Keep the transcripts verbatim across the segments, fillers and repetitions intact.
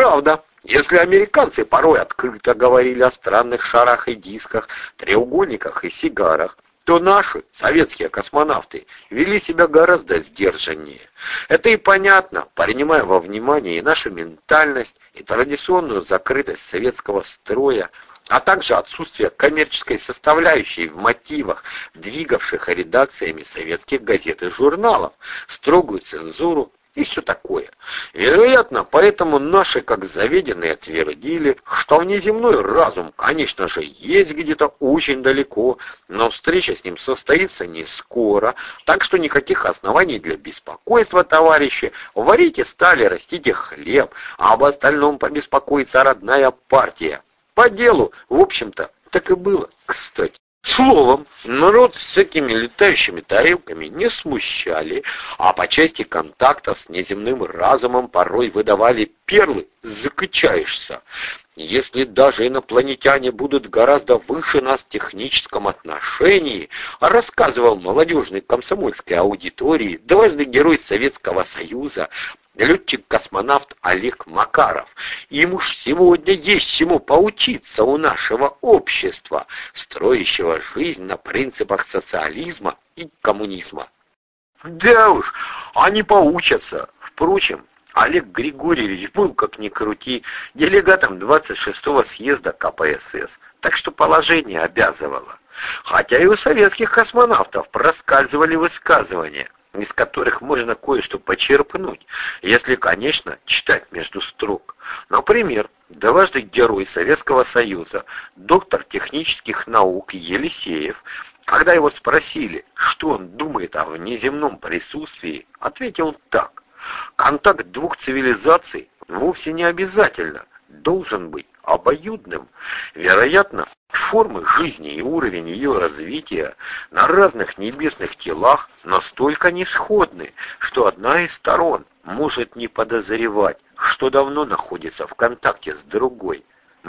правда. Если американцы порой открыто говорили о странных шарах и дисках, треугольниках и сигарах, то наши, советские космонавты, вели себя гораздо сдержаннее. Это и понятно, принимая во внимание и нашу ментальность, и традиционную закрытость советского строя, а также отсутствие коммерческой составляющей в мотивах, двигавших редакциями советских газет и журналов, строгую цензуру и все такое. Вероятно, поэтому наши, как заведенные, твердили, что внеземной разум, конечно же, есть где-то очень далеко, но встреча с ним состоится не скоро, так что никаких оснований для беспокойства, товарищи. Варите стали, растите хлеб, а об остальном побеспокоится родная партия. По делу, в общем-то, так и было, кстати. Словом, народ с всякими летающими тарелками не смущали, а по части контактов с неземным разумом порой выдавали перлы, закачаешься. Если даже инопланетяне будут гораздо выше нас в техническом отношении, рассказывал молодежной комсомольской аудитории дважды герой Советского Союза, летчик-космонавт Олег Макаров. Им уж сегодня есть чему поучиться у нашего общества, строящего жизнь на принципах социализма и коммунизма. Да уж, они поучатся. Впрочем, Олег Григорьевич был, как ни крути, делегатом двадцать шестого съезда ка пэ эс эс, так что положение обязывало. Хотя и у советских космонавтов проскальзывали высказывания, из которых можно кое-что почерпнуть, если, конечно, читать между строк. Например, дважды герой Советского Союза, доктор технических наук Елисеев, когда его спросили, что он думает о внеземном присутствии, ответил так: контакт двух цивилизаций вовсе не обязательно должен быть обоюдным. Вероятно, формы жизни и уровень ее развития на разных небесных телах настолько несходны, что одна из сторон может не подозревать, что давно находится в контакте с другой.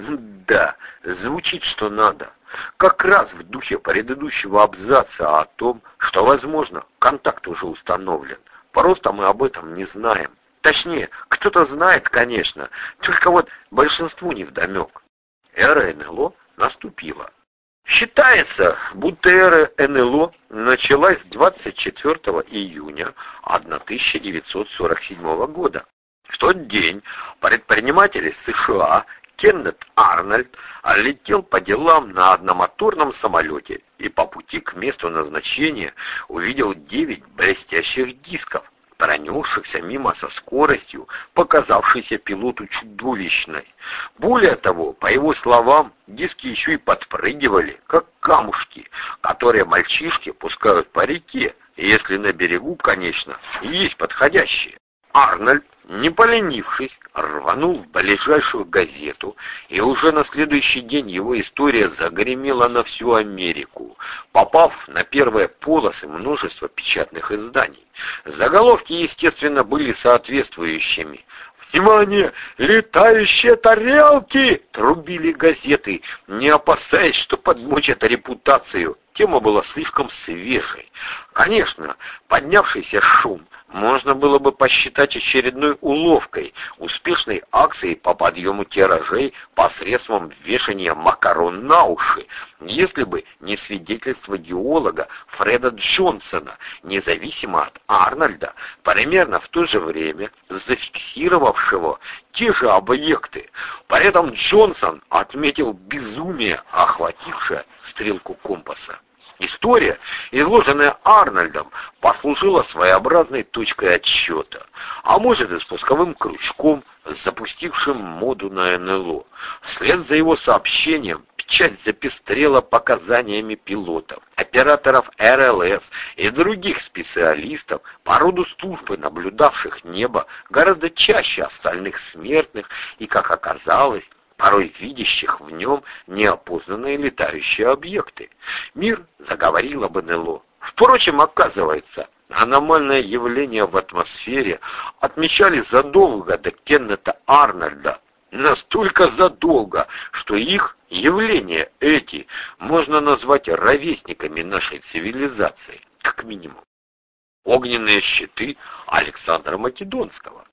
Да, звучит что надо. Как раз в духе предыдущего абзаца о том, что, возможно, контакт уже установлен. Просто мы об этом не знаем. Точнее, кто-то знает, конечно, только вот большинству невдомек. Эра эн эл о наступила. Считается, будто эра эн эл о началась двадцать четвёртого июня тысяча девятьсот сорок седьмого года. В тот день предприниматель из США Кеннет Арнольд летел по делам на одномоторном самолете и по пути к месту назначения увидел девять блестящих дисков, пронесшихся мимо со скоростью, показавшейся пилоту чудовищной. Более того, по его словам, диски еще и подпрыгивали, как камушки, которые мальчишки пускают по реке, если на берегу, конечно, есть подходящие. Арнольд, не поленившись, рванул в ближайшую газету, и уже на следующий день его история загремела на всю Америку, попав на первые полосы множества печатных изданий. Заголовки, естественно, были соответствующими. «Внимание! Летающие тарелки!» — трубили газеты, не опасаясь, что подмочат репутацию. Тема была слишком свежей. Конечно, поднявшийся шум можно было бы посчитать очередной уловкой, успешной акцией по подъему тиражей посредством вешания макарон на уши, если бы не свидетельство геолога Фреда Джонсона, независимо от Арнольда, примерно в то же время зафиксировавшего те же объекты. При этом Джонсон отметил безумие, охватившее стрелку компаса. История, изложенная Арнольдом, послужила своеобразной точкой отсчета, а может и спусковым крючком, запустившим моду на эн эл о. Вслед за его сообщением печать запестрела показаниями пилотов, операторов эр эл эс и других специалистов по роду службы, наблюдавших небо гораздо чаще остальных смертных и, как оказалось, порой видящих в нем неопознанные летающие объекты. Мир заговорил об эн эл о. Впрочем, оказывается, аномальное явление в атмосфере отмечали задолго до Кеннета Арнольда. Настолько задолго, что их явления эти можно назвать ровесниками нашей цивилизации, как минимум. Огненные щиты Александра Македонского.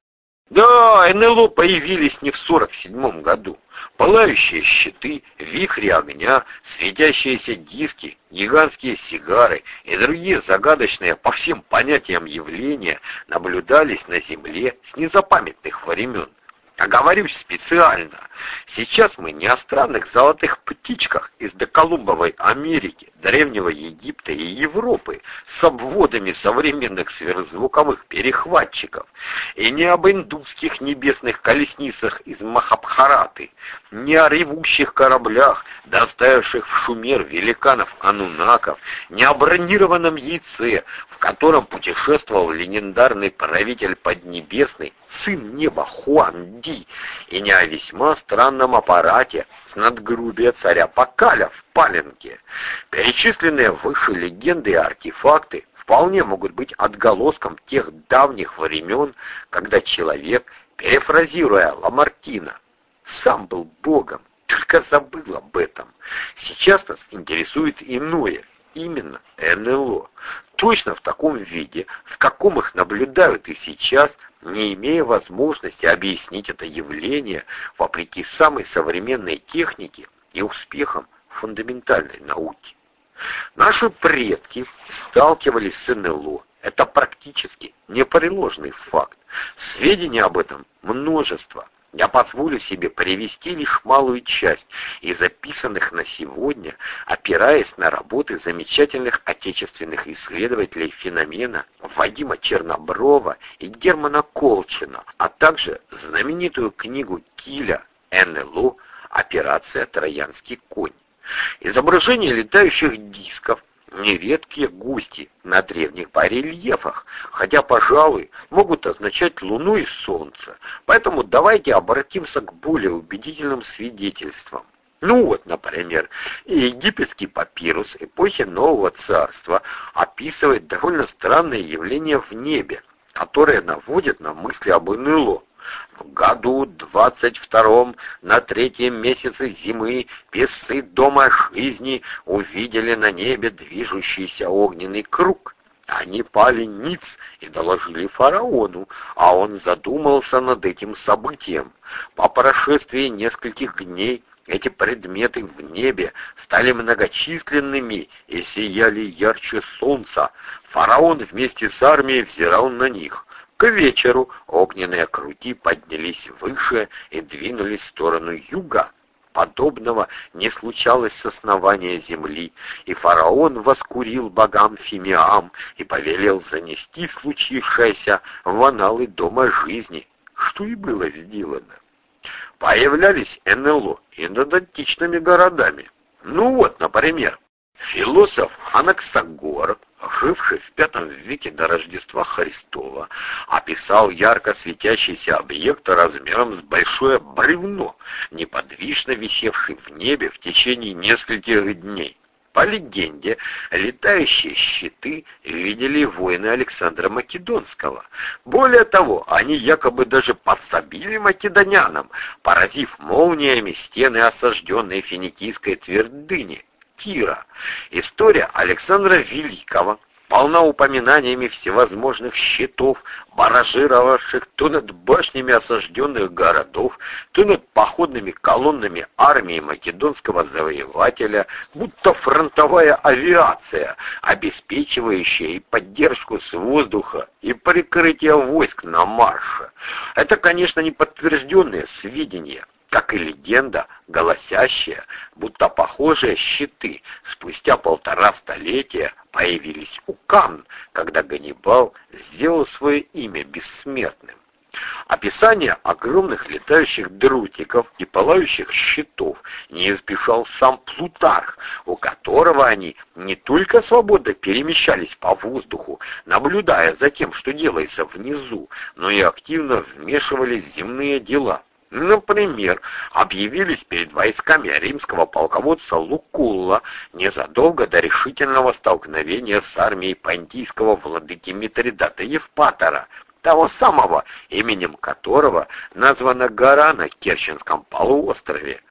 Да, эн эл о появились не в сорок седьмом году. Пылающие щиты, вихри огня, светящиеся диски, гигантские сигары и другие загадочные по всем понятиям явления наблюдались на Земле с незапамятных времен. Оговорюсь специально. Сейчас мы не о странных золотых птичках из доколумбовой Америки, Древнего Египта и Европы с обводами современных сверхзвуковых перехватчиков, и не об индусских небесных колесницах из Махабхараты, не о ревущих кораблях, доставивших в Шумер великанов Анунаков, не о бронированном яйце, в котором путешествовал легендарный правитель Поднебесный, сын неба Хуан Ди, и не о весьма странном аппарате с надгробия царя Пакаля в Паленке. Перечисленные выше легенды и артефакты вполне могут быть отголоском тех давних времен, когда человек, перефразируя Ламартина, сам был богом, только забыл об этом. Сейчас нас интересует иное, именно эн эл о. Точно в таком виде, в каком их наблюдают и сейчас, не имея возможности объяснить это явление вопреки самой современной технике и успехам фундаментальной науки. Наши предки сталкивались с эн эл о. Это практически непреложный факт. Сведений об этом множество. Я позволю себе привести лишь малую часть из записанных на сегодня, опираясь на работы замечательных отечественных исследователей феномена Вадима Черноброва и Германа Колчина, а также знаменитую книгу Киля «эн эл о. Операция Троянский конь». Изображения летающих дисков — нередкие гости на древних барельефах, хотя, пожалуй, могут означать Луну и Солнце. Поэтому давайте обратимся к более убедительным свидетельствам. Ну вот, например, египетский папирус эпохи Нового Царства описывает довольно странные явления в небе, которые наводят на мысли об эн эл о. В году двадцать втором на третьем месяце зимы песцы дома жизни увидели на небе движущийся огненный круг. Они пали ниц и доложили фараону, а он задумался над этим событием. По прошествии нескольких дней эти предметы в небе стали многочисленными и сияли ярче солнца. Фараон вместе с армией взирал на них. К вечеру огненные круги поднялись выше и двинулись в сторону юга. Подобного не случалось с основания земли, и фараон воскурил богам Фимиам и повелел занести случившееся в аналы дома жизни, что и было сделано. Появлялись эн эл о и над античными городами. Ну вот, например, философ Анаксагор, живший в пятом веке до Рождества Христова, описал ярко светящийся объект размером с большое бревно, неподвижно висевший в небе в течение нескольких дней. По легенде, летающие щиты видели воины Александра Македонского. Более того, они якобы даже подсобили македонянам, поразив молниями стены осажденной финикийской твердыни Тира. История Александра Великого полна упоминаниями всевозможных щитов, баражировавших то над башнями осажденных городов, то над походными колоннами армии македонского завоевателя, будто фронтовая авиация, обеспечивающая и поддержку с воздуха, и прикрытие войск на марше. Это, конечно, не подтвержденные сведения, как и легенда, голосящая, будто похожие щиты спустя полтора столетия появились у Канн, когда Ганнибал сделал свое имя бессмертным. Описание огромных летающих дротиков и пылающих щитов не избежал сам Плутарх, у которого они не только свободно перемещались по воздуху, наблюдая за тем, что делается внизу, но и активно вмешивались в земные дела. Например, объявились перед войсками римского полководца Лукулла незадолго до решительного столкновения с армией понтийского владыки Митридата Евпатора, того самого, именем которого названа гора на Керченском полуострове.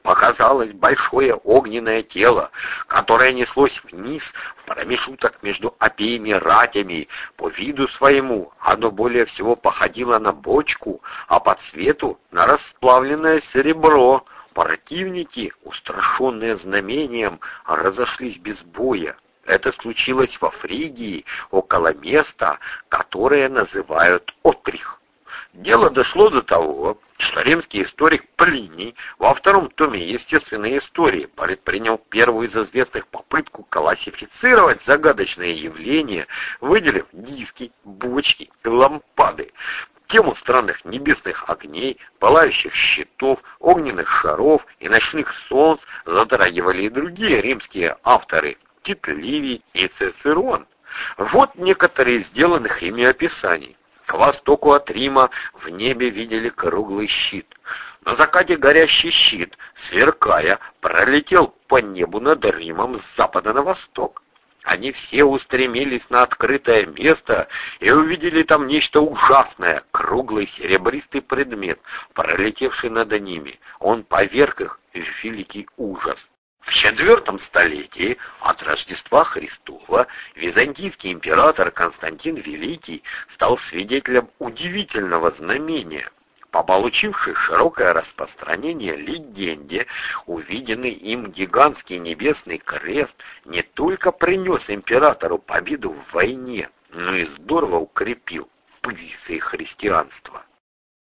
показалось большое огненное тело, которое неслось вниз в промежуток между обеими ратями. По виду своему оно более всего походило на бочку, а по цвету на расплавленное серебро. Противники, устрашенные знамением, разошлись без боя. Это случилось во Фригии, около места, которое называют Отрих. Дело дошло до того, что римский историк Плиний во втором томе «Естественной истории» предпринял первую из известных попытку классифицировать загадочные явления, выделив диски, бочки и лампады. Тему странных небесных огней, пылающих щитов, огненных шаров и ночных солнц затрагивали и другие римские авторы Тит Ливий и Цицерон. Вот некоторые из сделанных ими описаний. К востоку от Рима в небе видели круглый щит. На закате горящий щит, сверкая, пролетел по небу над Римом с запада на восток. Они все устремились на открытое место и увидели там нечто ужасное, круглый серебристый предмет, пролетевший над ними. Он поверг их в великий ужас. В четвертом столетии от Рождества Христова византийский император Константин Великий стал свидетелем удивительного знамения. По получившей широкое распространение легенде, увиденный им гигантский небесный крест не только принес императору победу в войне, но и здорово укрепил позиции христианства.